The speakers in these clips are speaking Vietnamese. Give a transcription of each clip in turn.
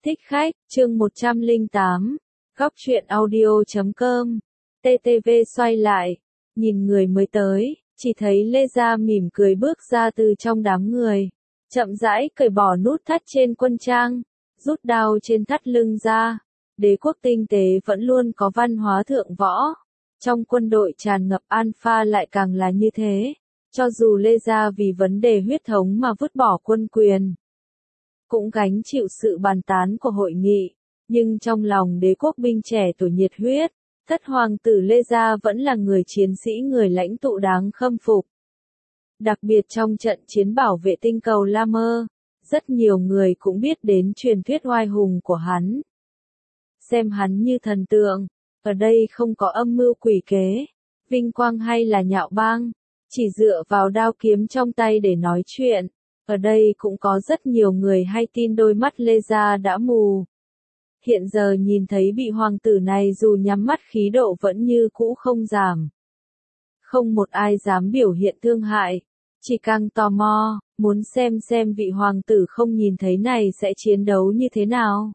Thích khách, chương 108, góc truyện audio.com, TTV xoay lại, nhìn người mới tới, chỉ thấy Lê Gia mỉm cười bước ra từ trong đám người, chậm rãi cởi bỏ nút thắt trên quân trang, rút đao trên thắt lưng ra. Đế quốc tinh tế vẫn luôn có văn hóa thượng võ, trong quân đội tràn ngập alpha lại càng là như thế, cho dù Lê Gia vì vấn đề huyết thống mà vứt bỏ quân quyền, cũng gánh chịu sự bàn tán của hội nghị, nhưng trong lòng đế quốc binh trẻ tuổi nhiệt huyết, thất hoàng tử Lê Gia vẫn là người chiến sĩ người lãnh tụ đáng khâm phục. Đặc biệt trong trận chiến bảo vệ tinh cầu La Mơ, rất nhiều người cũng biết đến truyền thuyết oai hùng của hắn. Xem hắn như thần tượng, ở đây không có âm mưu quỷ kế, vinh quang hay là nhạo báng, chỉ dựa vào đao kiếm trong tay để nói chuyện. Ở đây cũng có rất nhiều người hay tin đôi mắt Lê Gia đã mù. Hiện giờ nhìn thấy vị hoàng tử này dù nhắm mắt khí độ vẫn như cũ không giảm. Không một ai dám biểu hiện thương hại, chỉ càng tò mò, muốn xem vị hoàng tử không nhìn thấy này sẽ chiến đấu như thế nào.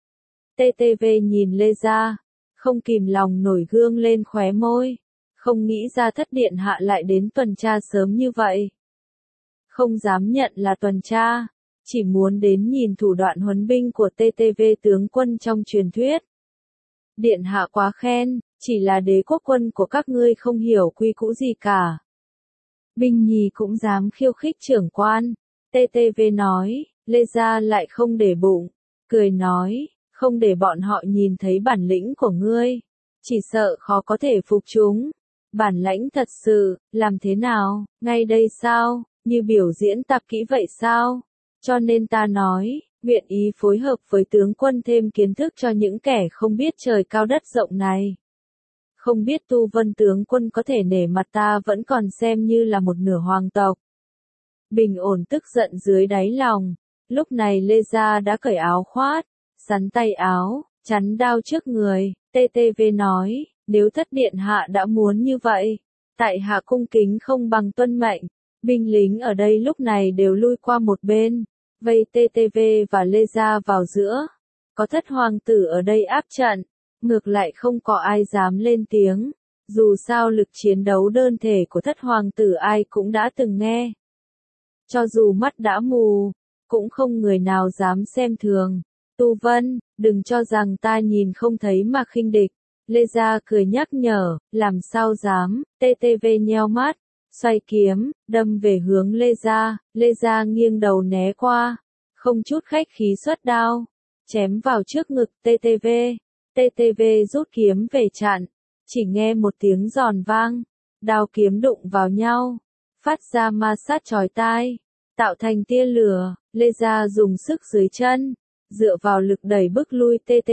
TTV nhìn Lê Gia, không kìm lòng nổi gương lên khóe môi, không nghĩ ra thất điện hạ lại đến tuần tra sớm như vậy. Không dám nhận là tuần tra, chỉ muốn đến nhìn thủ đoạn huấn binh của TTV tướng quân trong truyền thuyết. Điện hạ quá khen, chỉ là đế quốc quân của các ngươi không hiểu quy củ gì cả. Binh nhì cũng dám khiêu khích trưởng quan, TTV nói, Lê Gia lại không để bụng, cười nói, không để bọn họ nhìn thấy bản lĩnh của ngươi, chỉ sợ khó có thể phục chúng. Bản lãnh thật sự, làm thế nào, ngay đây sao? Như biểu diễn tạp kỹ vậy sao? Cho nên ta nói, nguyện ý phối hợp với tướng quân thêm kiến thức cho những kẻ không biết trời cao đất rộng này. Không biết Tu Vân tướng quân có thể nể mặt ta vẫn còn xem như là một nửa hoàng tộc. Bình ổn tức giận dưới đáy lòng, lúc này Lê Gia đã cởi áo khoác, sắn tay áo, chắn đao trước người, TTV nói, nếu thất điện hạ đã muốn như vậy, tại hạ cung kính không bằng tuân mệnh. Binh lính ở đây lúc này đều lui qua một bên, vây TTV và Lê Gia vào giữa. Có thất hoàng tử ở đây áp trận, ngược lại không có ai dám lên tiếng. Dù sao lực chiến đấu đơn thể của thất hoàng tử ai cũng đã từng nghe. Cho dù mắt đã mù, cũng không người nào dám xem thường. Tu Vân, đừng cho rằng ta nhìn không thấy mà khinh địch. Lê Gia cười nhắc nhở, làm sao dám, TTV nheo mắt. Xoay kiếm, đâm về hướng Lê Gia nghiêng đầu né qua, không chút khách khí xuất đao, chém vào trước ngực TTV rút kiếm về chặn, chỉ nghe một tiếng giòn vang, đao kiếm đụng vào nhau, phát ra ma sát chói tai, tạo thành tia lửa, Lê Gia dùng sức dưới chân, dựa vào lực đẩy bức lui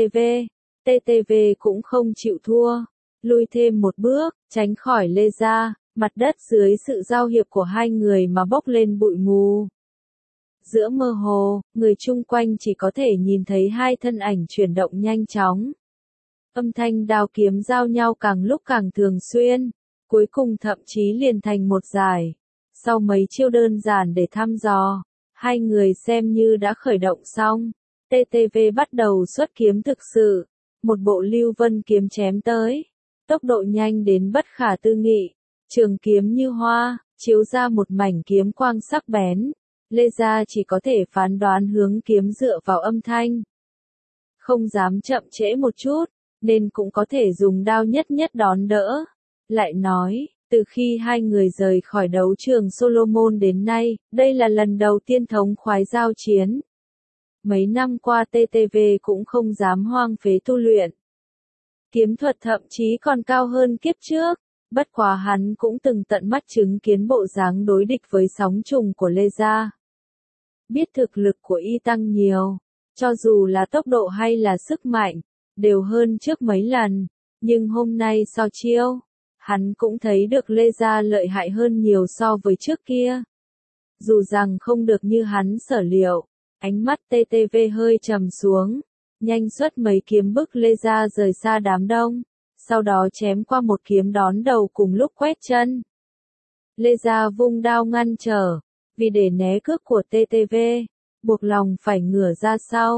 TTV cũng không chịu thua, lui thêm một bước, tránh khỏi Lê Gia. Mặt đất dưới sự giao hiệp của hai người mà bốc lên bụi mù. Giữa mơ hồ, người chung quanh chỉ có thể nhìn thấy hai thân ảnh chuyển động nhanh chóng. Âm thanh đao kiếm giao nhau càng lúc càng thường xuyên, cuối cùng thậm chí liền thành một giải. Sau mấy chiêu đơn giản để thăm dò, hai người xem như đã khởi động xong. TTV bắt đầu xuất kiếm thực sự, một bộ lưu vân kiếm chém tới, tốc độ nhanh đến bất khả tư nghị. Trường kiếm như hoa, chiếu ra một mảnh kiếm quang sắc bén. Lê Gia chỉ có thể phán đoán hướng kiếm dựa vào âm thanh. Không dám chậm trễ một chút, nên cũng có thể dùng đao nhất đón đỡ. Lại nói, từ khi hai người rời khỏi đấu trường Solomon đến nay, đây là lần đầu tiên thống khoái giao chiến. Mấy năm qua TTV cũng không dám hoang phế tu luyện. Kiếm thuật thậm chí còn cao hơn kiếp trước. Bất quá hắn cũng từng tận mắt chứng kiến bộ dáng đối địch với sóng trùng của Lê Gia. Biết thực lực của y tăng nhiều, cho dù là tốc độ hay là sức mạnh, đều hơn trước mấy lần, nhưng hôm nay so chiêu, hắn cũng thấy được Lê Gia lợi hại hơn nhiều so với trước kia. Dù rằng không được như hắn sở liệu, ánh mắt TTV hơi trầm xuống, nhanh xuất mấy kiếm bức Lê Gia rời xa đám đông. Sau đó chém qua một kiếm đón đầu cùng lúc quét chân. Lê Gia vung đao ngăn trở, vì để né cước của TTV, buộc lòng phải ngửa ra sau,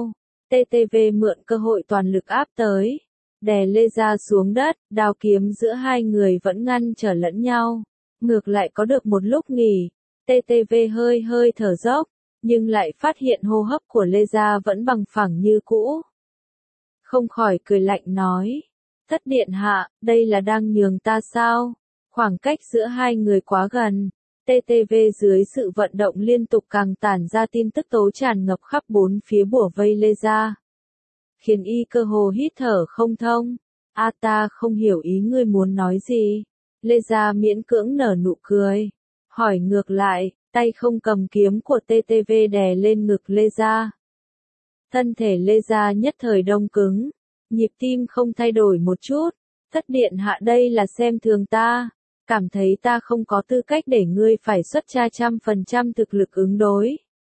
TTV mượn cơ hội toàn lực áp tới, đè Lê Gia xuống đất, đao kiếm giữa hai người vẫn ngăn trở lẫn nhau. Ngược lại có được một lúc nghỉ, TTV hơi hơi thở dốc, nhưng lại phát hiện hô hấp của Lê Gia vẫn bằng phẳng như cũ. Không khỏi cười lạnh nói, Thất điện hạ, đây là đang nhường ta sao? Khoảng cách giữa hai người quá gần. TTV dưới sự vận động liên tục càng tản ra tin tức tố tràn ngập khắp bốn phía bủa vây Lê Gia, khiến y cơ hồ hít thở không thông. Ta không hiểu ý ngươi muốn nói gì. Lê Gia miễn cưỡng nở nụ cười, hỏi ngược lại, tay không cầm kiếm của TTV đè lên ngực Lê Gia. Thân thể Lê Gia nhất thời đông cứng, nhịp tim không thay đổi một chút. Thất điện hạ đây là xem thường ta, cảm thấy ta không có tư cách để ngươi phải xuất ra 100% thực lực ứng đối.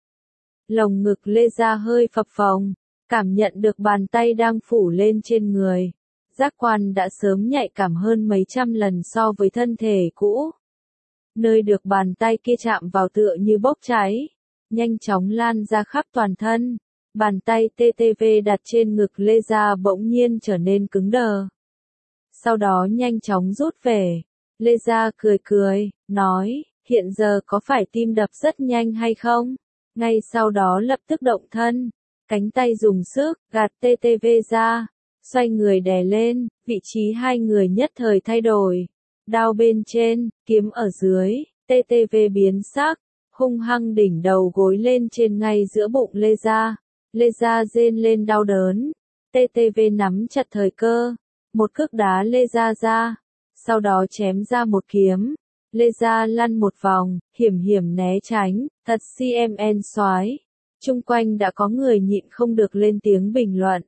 Lồng ngực Lê Gia hơi phập phồng, cảm nhận được bàn tay đang phủ lên trên người. Giác quan đã sớm nhạy cảm hơn mấy trăm lần so với thân thể cũ. Nơi được bàn tay kia chạm vào tựa như bốc cháy, nhanh chóng lan ra khắp toàn thân. Bàn tay TTV đặt trên ngực Lê Gia bỗng nhiên trở nên cứng đờ. Sau đó nhanh chóng rút về. Lê Gia cười cười, nói, hiện giờ có phải tim đập rất nhanh hay không? Ngay sau đó lập tức động thân, cánh tay dùng sức, gạt TTV ra, xoay người đè lên, vị trí hai người nhất thời thay đổi. Đao bên trên, kiếm ở dưới, TTV biến sắc, hung hăng đỉnh đầu gối lên trên ngay giữa bụng Lê Gia. Lê Gia rên lên đau đớn, TTV nắm chặt thời cơ, một cước đá Lê Gia ra, sau đó chém ra một kiếm. Lê Gia lăn một vòng, hiểm hiểm né tránh, thật CMN soái. Chung quanh đã có người nhịn không được lên tiếng bình luận.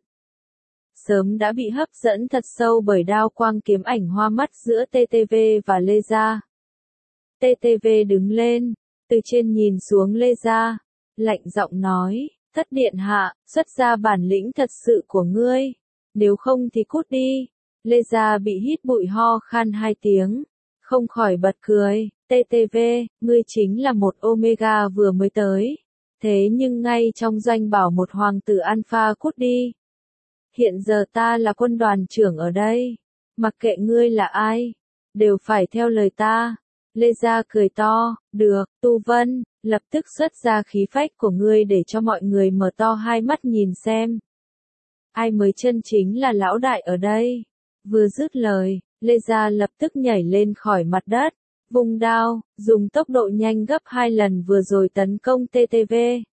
Sớm đã bị hấp dẫn thật sâu bởi đao quang kiếm ảnh hoa mắt giữa TTV và Lê Gia. TTV đứng lên, từ trên nhìn xuống Lê Gia, lạnh giọng nói, Thất điện hạ, xuất ra bản lĩnh thật sự của ngươi, nếu không thì cút đi. Lê Gia bị hít bụi ho khan 2 tiếng, không khỏi bật cười, TTV, ngươi chính là một Omega vừa mới tới, thế nhưng ngay trong doanh bảo một hoàng tử Alpha cút đi. Hiện giờ ta là quân đoàn trưởng ở đây, mặc kệ ngươi là ai, đều phải theo lời ta. Lê Gia cười to, được, Tu Vân, lập tức xuất ra khí phách của ngươi để cho mọi người mở to hai mắt nhìn xem. Ai mới chân chính là lão đại ở đây? Vừa dứt lời, Lê Gia lập tức nhảy lên khỏi mặt đất, vung đao, dùng tốc độ nhanh gấp 2 lần vừa rồi tấn công TTV.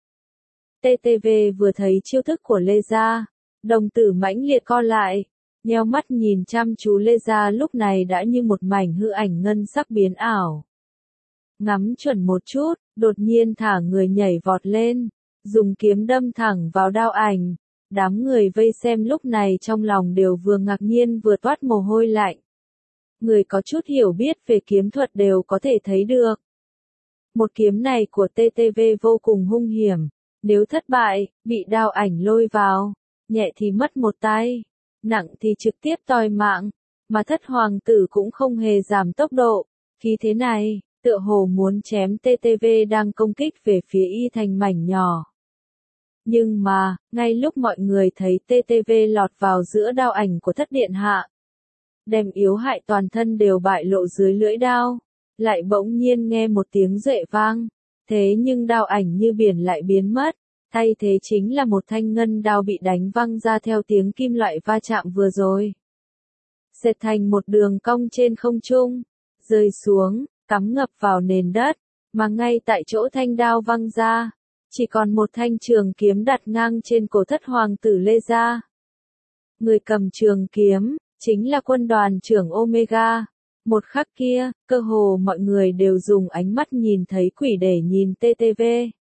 TTV vừa thấy chiêu thức của Lê Gia, đồng tử mãnh liệt co lại, nheo mắt nhìn chăm chú Lê Gia lúc này đã như một mảnh hư ảnh ngân sắc biến ảo. Ngắm chuẩn một chút, đột nhiên thả người nhảy vọt lên, dùng kiếm đâm thẳng vào đao ảnh. Đám người vây xem lúc này trong lòng đều vừa ngạc nhiên vừa toát mồ hôi lạnh. Người có chút hiểu biết về kiếm thuật đều có thể thấy được. Một kiếm này của TTV vô cùng hung hiểm, nếu thất bại, bị đao ảnh lôi vào, nhẹ thì mất một tay, nặng thì trực tiếp toi mạng, mà thất hoàng tử cũng không hề giảm tốc độ, khí thế này, tựa hồ muốn chém TTV đang công kích về phía y thành mảnh nhỏ. Nhưng mà, ngay lúc mọi người thấy TTV lọt vào giữa đao ảnh của thất điện hạ, đem yếu hại toàn thân đều bại lộ dưới lưỡi đao, lại bỗng nhiên nghe một tiếng duệ vang, thế nhưng đao ảnh như biển lại biến mất, thay thế chính là một thanh ngân đao bị đánh văng ra theo tiếng kim loại va chạm vừa rồi. Xẹt thành một đường cong trên không trung, rơi xuống, cắm ngập vào nền đất, mà ngay tại chỗ thanh đao văng ra, chỉ còn một thanh trường kiếm đặt ngang trên cổ thất hoàng tử Lê Gia. Người cầm trường kiếm, chính là quân đoàn trưởng Omega. Một khắc kia, cơ hồ mọi người đều dùng ánh mắt nhìn thấy quỷ để nhìn TTV.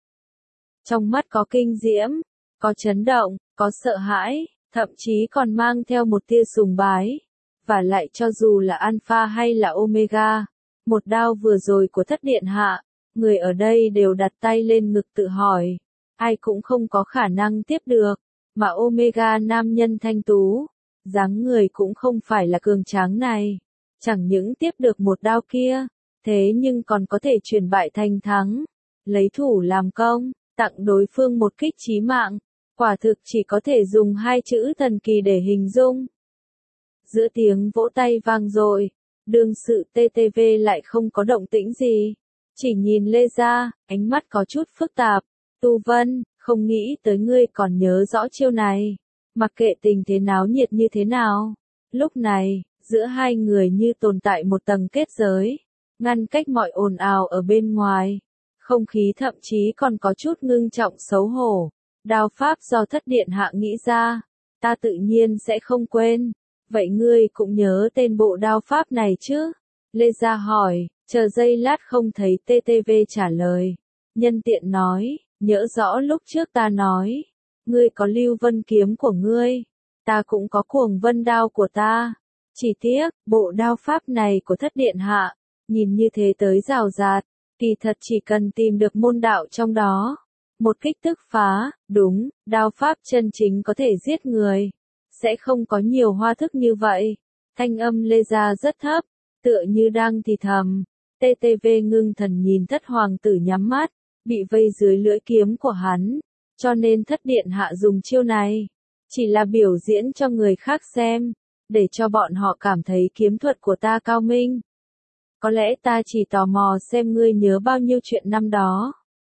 Trong mắt có kinh diễm, có chấn động, có sợ hãi, thậm chí còn mang theo một tia sùng bái. Và lại cho dù là Alpha hay là Omega, một đao vừa rồi của thất điện hạ, người ở đây đều đặt tay lên ngực tự hỏi, ai cũng không có khả năng tiếp được, mà Omega nam nhân thanh tú, dáng người cũng không phải là cường tráng này, chẳng những tiếp được một đao kia, thế nhưng còn có thể chuyển bại thành thắng, lấy thủ làm công, tặng đối phương một kích chí mạng, Quả thực chỉ có thể dùng hai chữ thần kỳ để hình dung. Giữa tiếng vỗ tay vang dội, đương sự TTV lại không có động tĩnh gì. Chỉ nhìn Lê Gia, ánh mắt có chút phức tạp. Tu Vân, không nghĩ tới ngươi còn nhớ rõ chiêu này. Mặc kệ tình thế náo nhiệt như thế nào. Lúc này, giữa hai người như tồn tại một tầng kết giới, ngăn cách mọi ồn ào ở bên ngoài. Không khí thậm chí còn có chút ngưng trọng xấu hổ. Đao pháp do thất điện hạ nghĩ ra, ta tự nhiên sẽ không quên. Vậy ngươi cũng nhớ tên bộ đao pháp này chứ? Lê Gia hỏi, chờ giây lát không thấy TTV trả lời. Nhân tiện nói, nhớ rõ lúc trước ta nói, ngươi có Lưu Vân kiếm của ngươi, ta cũng có Cuồng Vân đao của ta. Chỉ tiếc, bộ đao pháp này của thất điện hạ, nhìn như thế tới rào rạt, kỳ thật chỉ cần tìm được môn đạo trong đó. Một kích tức phá, đúng, đao pháp chân chính có thể giết người. Sẽ không có nhiều hoa thức như vậy. Thanh âm Lê Gia rất thấp, tựa như đang thì thầm. TTV ngưng thần nhìn thất hoàng tử nhắm mắt, bị vây dưới lưỡi kiếm của hắn. Cho nên thất điện hạ dùng chiêu này. Chỉ là biểu diễn cho người khác xem, để cho bọn họ cảm thấy kiếm thuật của ta cao minh. Có lẽ ta chỉ tò mò xem ngươi nhớ bao nhiêu chuyện năm đó.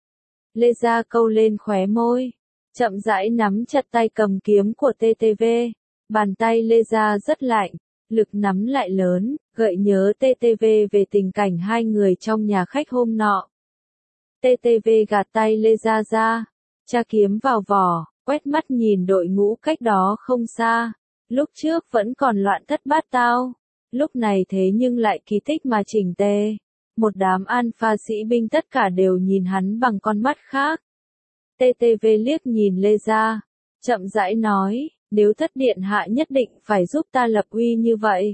Lê Gia câu lên khóe môi, chậm rãi nắm chặt tay cầm kiếm của TTV. Bàn tay Lê Gia rất lạnh, lực nắm lại lớn, gợi nhớ TTV về tình cảnh hai người trong nhà khách hôm nọ. TTV gạt tay Lê Gia ra, tra kiếm vào vỏ, quét mắt nhìn đội ngũ cách đó không xa. Lúc trước vẫn còn loạn thất bát tao, lúc này thế nhưng lại kỳ tích mà chỉnh tề. Một đám alpha sĩ binh tất cả đều nhìn hắn bằng con mắt khác. TTV liếc nhìn Lê Gia, chậm rãi nói, nếu thất điện hạ nhất định phải giúp ta lập uy như vậy.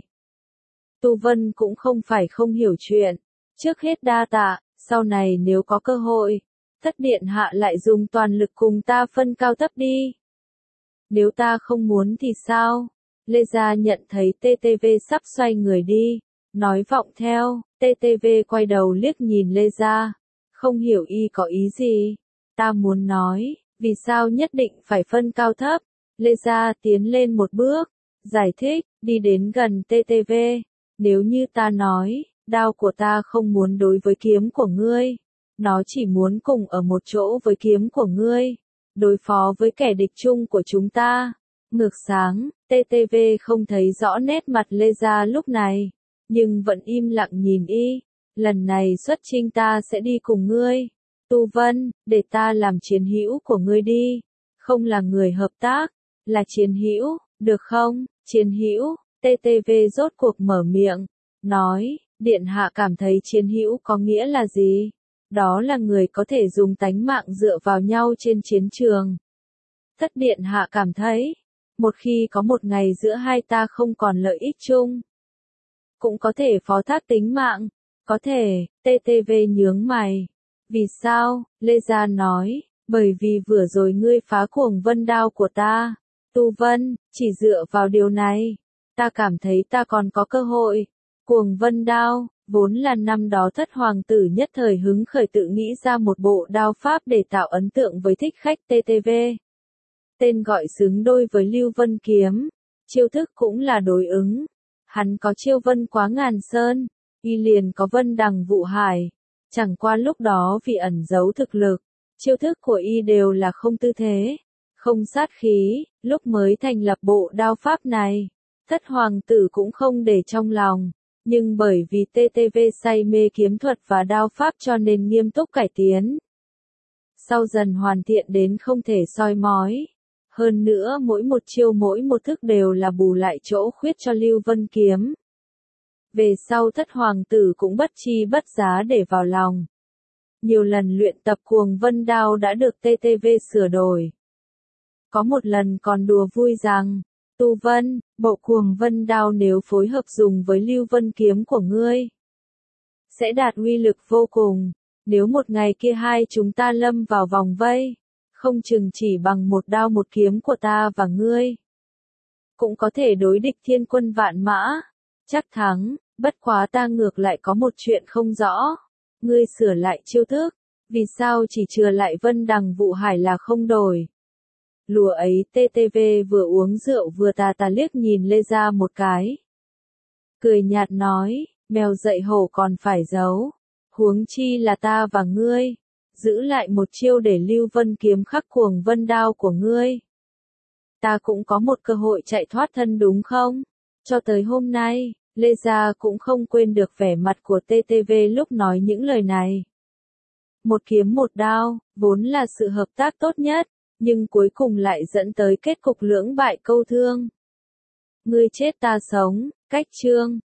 Tu Vân cũng không phải không hiểu chuyện, trước hết đa tạ, sau này nếu có cơ hội, thất điện hạ lại dùng toàn lực cùng ta phân cao thấp đi. Nếu ta không muốn thì sao? Lê Gia nhận thấy TTV sắp xoay người đi, nói vọng theo. TTV quay đầu liếc nhìn Lê Gia, không hiểu y có ý gì. Ta muốn nói, vì sao nhất định phải phân cao thấp? Lê Gia tiến lên một bước, giải thích, đi đến gần TTV. Nếu như ta nói, đao của ta không muốn đối với kiếm của ngươi, nó chỉ muốn cùng ở một chỗ với kiếm của ngươi, đối phó với kẻ địch chung của chúng ta. Ngược sáng, TTV không thấy rõ nét mặt Lê Gia lúc này, nhưng vẫn im lặng nhìn y. Lần này xuất chinh ta sẽ đi cùng ngươi. Tu Vân, để ta làm chiến hữu của ngươi đi. Không là người hợp tác, là chiến hữu, được không? Chiến hữu, TTV rốt cuộc mở miệng, nói, điện hạ cảm thấy chiến hữu có nghĩa là gì? Đó là người có thể dùng tánh mạng dựa vào nhau trên chiến trường. Thất điện hạ cảm thấy, một khi có một ngày giữa hai ta không còn lợi ích chung, cũng có thể phó thác tính mạng, có thể. TTV nhướng mày. Vì sao? Lê Gia nói, bởi vì vừa rồi ngươi phá Cuồng Vân đao của ta. Tu Vân, chỉ dựa vào điều này, ta cảm thấy ta còn có cơ hội. Cuồng Vân đao, vốn là năm đó thất hoàng tử nhất thời hứng khởi tự nghĩ ra một bộ đao pháp để tạo ấn tượng với thích khách TTV. Tên gọi xứng đôi với Lưu Vân kiếm, chiêu thức cũng là đối ứng. Hắn có chiêu vân quá ngàn sơn, y liền có vân đằng vụ hải. Chẳng qua lúc đó vì ẩn giấu thực lực, chiêu thức của y đều là không tư thế, không sát khí. Lúc mới thành lập bộ đao pháp này, thất hoàng tử cũng không để trong lòng, nhưng bởi vì TTV say mê kiếm thuật và đao pháp cho nên nghiêm túc cải tiến. Sau dần hoàn thiện đến không thể soi mói. Hơn nữa mỗi một chiêu mỗi một thức đều là bù lại chỗ khuyết cho Lưu Vân kiếm. Về sau thất hoàng tử cũng bất chi bất giá để vào lòng. Nhiều lần luyện tập Cuồng Vân đao đã được TTV sửa đổi. Có một lần còn đùa vui rằng, Tu Vân, bộ Cuồng Vân đao nếu phối hợp dùng với Lưu Vân kiếm của ngươi, sẽ đạt uy lực vô cùng. Nếu một ngày kia hai chúng ta lâm vào vòng vây, không chừng chỉ bằng một đao một kiếm của ta và ngươi, cũng có thể đối địch thiên quân vạn mã, chắc thắng. Bất quá ta ngược lại có một chuyện không rõ. Ngươi sửa lại chiêu thức, vì sao chỉ chừa lại vân đằng vụ hải là không đổi? Lùa ấy TTV vừa uống rượu vừa tà tà liếc nhìn Lê Gia một cái. Cười nhạt nói, mèo dậy hổ còn phải giấu. Huống chi là ta và ngươi. Giữ lại một chiêu để Lưu Vân kiếm khắc cuồng vân đao của ngươi. Ta cũng có một cơ hội chạy thoát thân đúng không? Cho tới hôm nay, Lê Gia cũng không quên được vẻ mặt của TTV lúc nói những lời này. Một kiếm một đao, vốn là sự hợp tác tốt nhất, nhưng cuối cùng lại dẫn tới kết cục lưỡng bại câu thương. Ngươi chết ta sống, cách chương.